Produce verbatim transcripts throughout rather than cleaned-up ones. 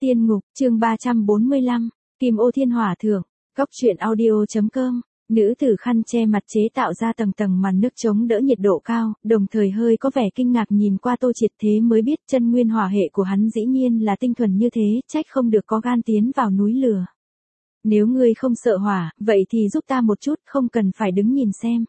Tiên ngục, chương ba trăm bốn mươi lăm, Kim Ô Thiên Hỏa Thượng, Cốc truyện audio.com. Nữ tử khăn che mặt chế tạo ra tầng tầng màn nước chống đỡ nhiệt độ cao, đồng thời hơi có vẻ kinh ngạc nhìn qua Tô Triệt, thế mới biết chân nguyên hỏa hệ của hắn dĩ nhiên là tinh thuần như thế, trách không được có gan tiến vào núi lửa. Nếu ngươi không sợ hỏa, vậy thì giúp ta một chút, không cần phải đứng nhìn xem.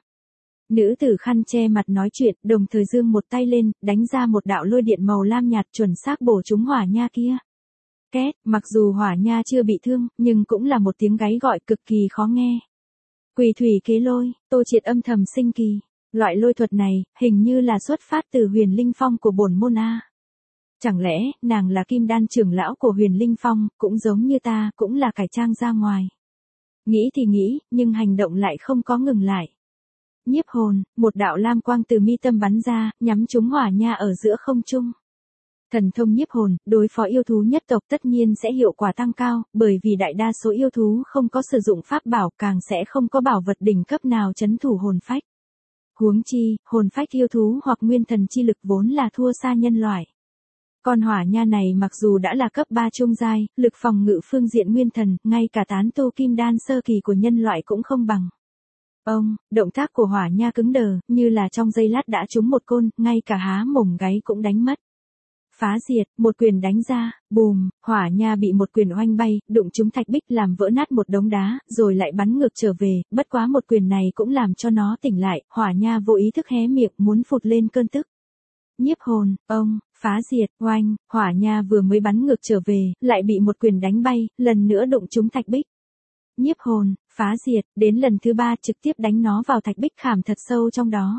Nữ tử khăn che mặt nói chuyện, đồng thời giương một tay lên, đánh ra một đạo lôi điện màu lam nhạt chuẩn xác bổ trúng hỏa nha kia. Két, mặc dù hỏa nha chưa bị thương, nhưng cũng là một tiếng gáy gọi cực kỳ khó nghe. Quỳ thủy kế lôi, Tô Triệt âm thầm sinh kỳ. Loại lôi thuật này, hình như là xuất phát từ Huyền Linh Phong của bổn môn A. Chẳng lẽ, nàng là kim đan trưởng lão của Huyền Linh Phong, cũng giống như ta, cũng là cải trang ra ngoài. Nghĩ thì nghĩ, nhưng hành động lại không có ngừng lại. Nhiếp hồn, một đạo lam quang từ mi tâm bắn ra, nhắm trúng hỏa nha ở giữa không trung. Thần thông nhiếp hồn, đối phó yêu thú nhất tộc tất nhiên sẽ hiệu quả tăng cao, bởi vì đại đa số yêu thú không có sử dụng pháp bảo, càng sẽ không có bảo vật đỉnh cấp nào trấn thủ hồn phách. Huống chi, hồn phách yêu thú hoặc nguyên thần chi lực vốn là thua xa nhân loại. Con hỏa nha này mặc dù đã là cấp ba trung giai, lực phòng ngự phương diện nguyên thần, ngay cả tán tu kim đan sơ kỳ của nhân loại cũng không bằng. Ông, động tác của hỏa nha cứng đờ, như là trong giây lát đã trúng một côn, ngay cả há mồm gáy cũng đánh mất. Phá diệt, một quyền đánh ra, bùm, hỏa nha bị một quyền oanh bay, đụng trúng thạch bích làm vỡ nát một đống đá, rồi lại bắn ngược trở về, bất quá một quyền này cũng làm cho nó tỉnh lại, hỏa nha vô ý thức hé miệng muốn phụt lên cơn tức. Nhiếp hồn, ông, phá diệt, oanh, hỏa nha vừa mới bắn ngược trở về, lại bị một quyền đánh bay, lần nữa đụng trúng thạch bích. Nhiếp hồn, phá diệt, đến lần thứ ba trực tiếp đánh nó vào thạch bích khảm thật sâu trong đó.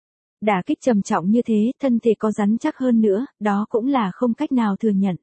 Đả kích trầm trọng như thế, thân thể có rắn chắc hơn nữa, đó cũng là không cách nào thừa nhận.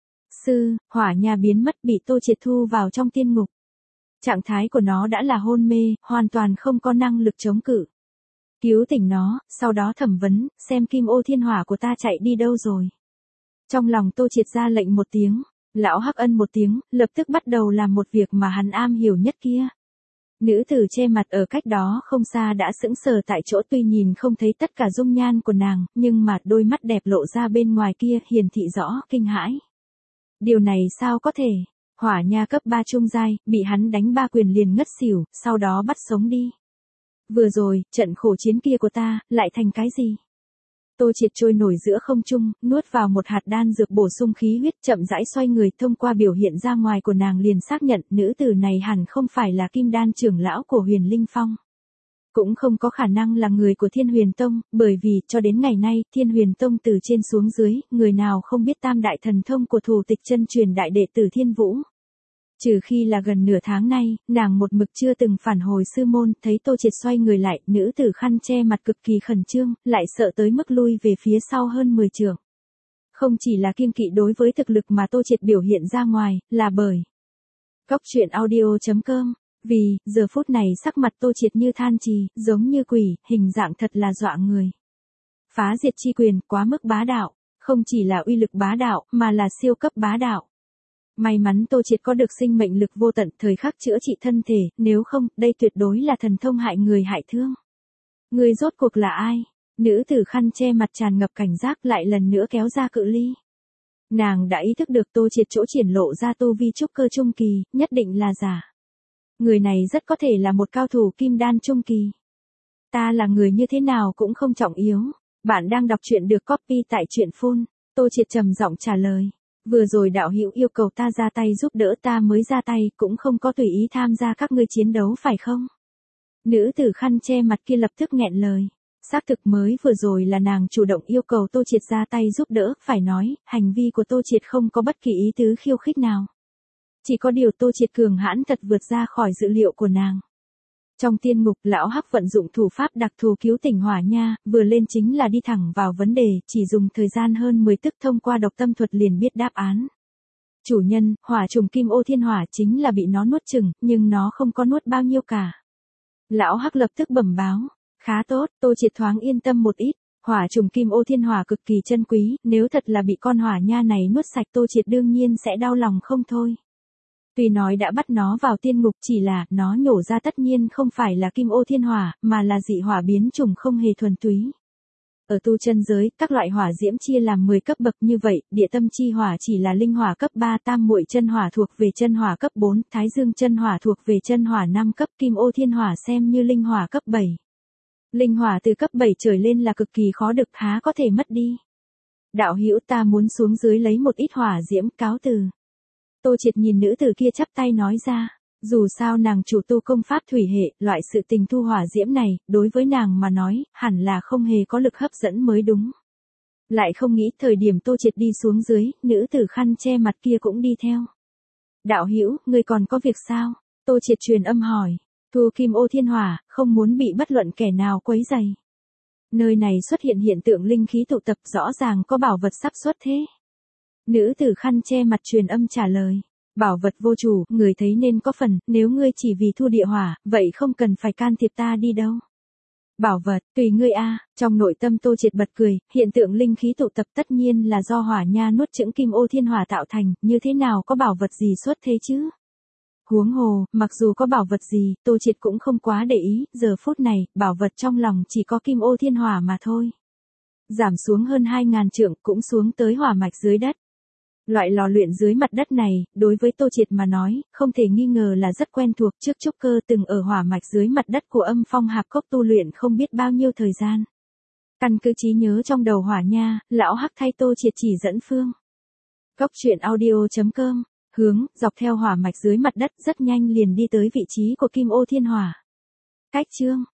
Sư, hỏa nha biến mất bị Tô Triệt thu vào trong tiên ngục. Trạng thái của nó đã là hôn mê, hoàn toàn không có năng lực chống cự. Cứu tỉnh nó, sau đó thẩm vấn, xem Kim Ô Thiên Hỏa của ta chạy đi đâu rồi. Trong lòng Tô Triệt ra lệnh một tiếng, lão hắc ân một tiếng, lập tức bắt đầu làm một việc mà hắn am hiểu nhất kia. Nữ tử che mặt ở cách đó không xa đã sững sờ tại chỗ, tuy nhìn không thấy tất cả dung nhan của nàng, nhưng mà đôi mắt đẹp lộ ra bên ngoài kia hiển thị rõ kinh hãi. Điều này sao có thể? Hỏa nha cấp ba trung giai, bị hắn đánh ba quyền liền ngất xỉu, sau đó bắt sống đi. Vừa rồi, trận khổ chiến kia của ta, lại thành cái gì? Tô Triệt trôi nổi giữa không trung, nuốt vào một hạt đan dược bổ sung khí huyết, chậm rãi xoay người, thông qua biểu hiện ra ngoài của nàng liền xác nhận nữ tử này hẳn không phải là kim đan trưởng lão của Huyền Linh Phong. Cũng không có khả năng là người của Thiên Huyền Tông, bởi vì, cho đến ngày nay, Thiên Huyền Tông từ trên xuống dưới, người nào không biết tam đại thần thông của thủ tịch chân truyền đại đệ tử Thiên Vũ. Trừ khi là gần nửa tháng nay, nàng một mực chưa từng phản hồi sư môn, thấy Tô Triệt xoay người lại, nữ tử khăn che mặt cực kỳ khẩn trương, lại sợ tới mức lui về phía sau hơn mười trượng. Không chỉ là kiêng kỵ đối với thực lực mà Tô Triệt biểu hiện ra ngoài, là bởi Cốc truyện audio.com, vì, giờ phút này sắc mặt Tô Triệt như than trì, giống như quỷ, hình dạng thật là dọa người. Phá diệt chi quyền, quá mức bá đạo, không chỉ là uy lực bá đạo, mà là siêu cấp bá đạo. May mắn Tô Triệt có được sinh mệnh lực vô tận thời khắc chữa trị thân thể, nếu không, đây tuyệt đối là thần thông hại người hại thương. Người rốt cuộc là ai? Nữ tử khăn che mặt tràn ngập cảnh giác lại lần nữa kéo ra cự ly. Nàng đã ý thức được Tô Triệt chỗ triển lộ ra tu vi trúc cơ trung kỳ, nhất định là giả. Người này rất có thể là một cao thủ kim đan trung kỳ. Ta là người như thế nào cũng không trọng yếu. Bạn đang đọc truyện được copy tại truyện phun. Tô Triệt trầm giọng trả lời. Vừa rồi đạo hữu yêu cầu ta ra tay giúp đỡ, ta mới ra tay, cũng không có tùy ý tham gia các ngươi chiến đấu phải không? Nữ tử khăn che mặt kia lập tức nghẹn lời. Xác thực mới vừa rồi là nàng chủ động yêu cầu Tô Triệt ra tay giúp đỡ, phải nói, hành vi của Tô Triệt không có bất kỳ ý tứ khiêu khích nào. Chỉ có điều Tô Triệt cường hãn thật vượt ra khỏi dự liệu của nàng. Trong tiên ngục, lão hắc vận dụng thủ pháp đặc thù cứu tỉnh hỏa nha, vừa lên chính là đi thẳng vào vấn đề, chỉ dùng thời gian hơn mười tức thông qua độc tâm thuật liền biết đáp án. Chủ nhân, hỏa trùng Kim Ô Thiên Hỏa chính là bị nó nuốt chửng, nhưng nó không có nuốt bao nhiêu cả. Lão hắc lập tức bẩm báo, khá tốt, Tô Triệt thoáng yên tâm một ít, hỏa trùng Kim Ô Thiên Hỏa cực kỳ chân quý, nếu thật là bị con hỏa nha này nuốt sạch Tô Triệt đương nhiên sẽ đau lòng không thôi. Tuy nói đã bắt nó vào tiên ngục, chỉ là, nó nhổ ra tất nhiên không phải là Kim Ô Thiên Hỏa, mà là dị hỏa biến chủng không hề thuần túy. Ở tu chân giới, các loại hỏa diễm chia làm mười cấp bậc như vậy, địa tâm chi hỏa chỉ là linh hỏa cấp ba, tam muội chân hỏa thuộc về chân hỏa cấp bốn, thái dương chân hỏa thuộc về chân hỏa năm cấp, kim ô thiên hỏa xem như linh hỏa cấp bảy. Linh hỏa từ cấp bảy trở lên là cực kỳ khó được, há có thể mất đi. Đạo hữu, ta muốn xuống dưới lấy một ít hỏa diễm, cáo từ. Tô Triệt nhìn nữ tử kia chắp tay nói ra. Dù sao nàng chủ tu công pháp thủy hệ, loại sự tình thu hỏa diễm này, đối với nàng mà nói, hẳn là không hề có lực hấp dẫn mới đúng. Lại không nghĩ thời điểm Tô Triệt đi xuống dưới, nữ tử khăn che mặt kia cũng đi theo. Đạo hữu, ngươi còn có việc sao? Tô Triệt truyền âm hỏi. Thu kim ô thiên hỏa, không muốn bị bất luận kẻ nào quấy rầy. Nơi này xuất hiện hiện tượng linh khí tụ tập, rõ ràng có bảo vật sắp xuất thế. Nữ tử khăn che mặt truyền âm trả lời. Bảo vật vô chủ, người thấy nên có phần, nếu ngươi chỉ vì thu địa hỏa, vậy không cần phải can thiệp ta đi đâu. Bảo vật, tùy ngươi a. Trong nội tâm Tô Triệt bật cười, hiện tượng linh khí tụ tập tất nhiên là do hỏa nha nuốt chửng kim ô thiên hỏa tạo thành, như thế nào có bảo vật gì xuất thế chứ? Huống hồ, mặc dù có bảo vật gì, Tô Triệt cũng không quá để ý, giờ phút này, bảo vật trong lòng chỉ có kim ô thiên hỏa mà thôi. Giảm xuống hơn hai ngàn trượng, cũng xuống tới hỏa mạch dưới đất. Loại lò luyện dưới mặt đất này, đối với Tô Triệt mà nói, không thể nghi ngờ là rất quen thuộc, trước trúc cơ từng ở hỏa mạch dưới mặt đất của Âm Phong Hạp Cốc tu luyện không biết bao nhiêu thời gian. Căn cứ trí nhớ trong đầu hỏa nha, lão hắc thay Tô Triệt chỉ dẫn phương. Góc truyện audio chấm com, hướng, dọc theo hỏa mạch dưới mặt đất rất nhanh liền đi tới vị trí của kim ô thiên hỏa. Cách chương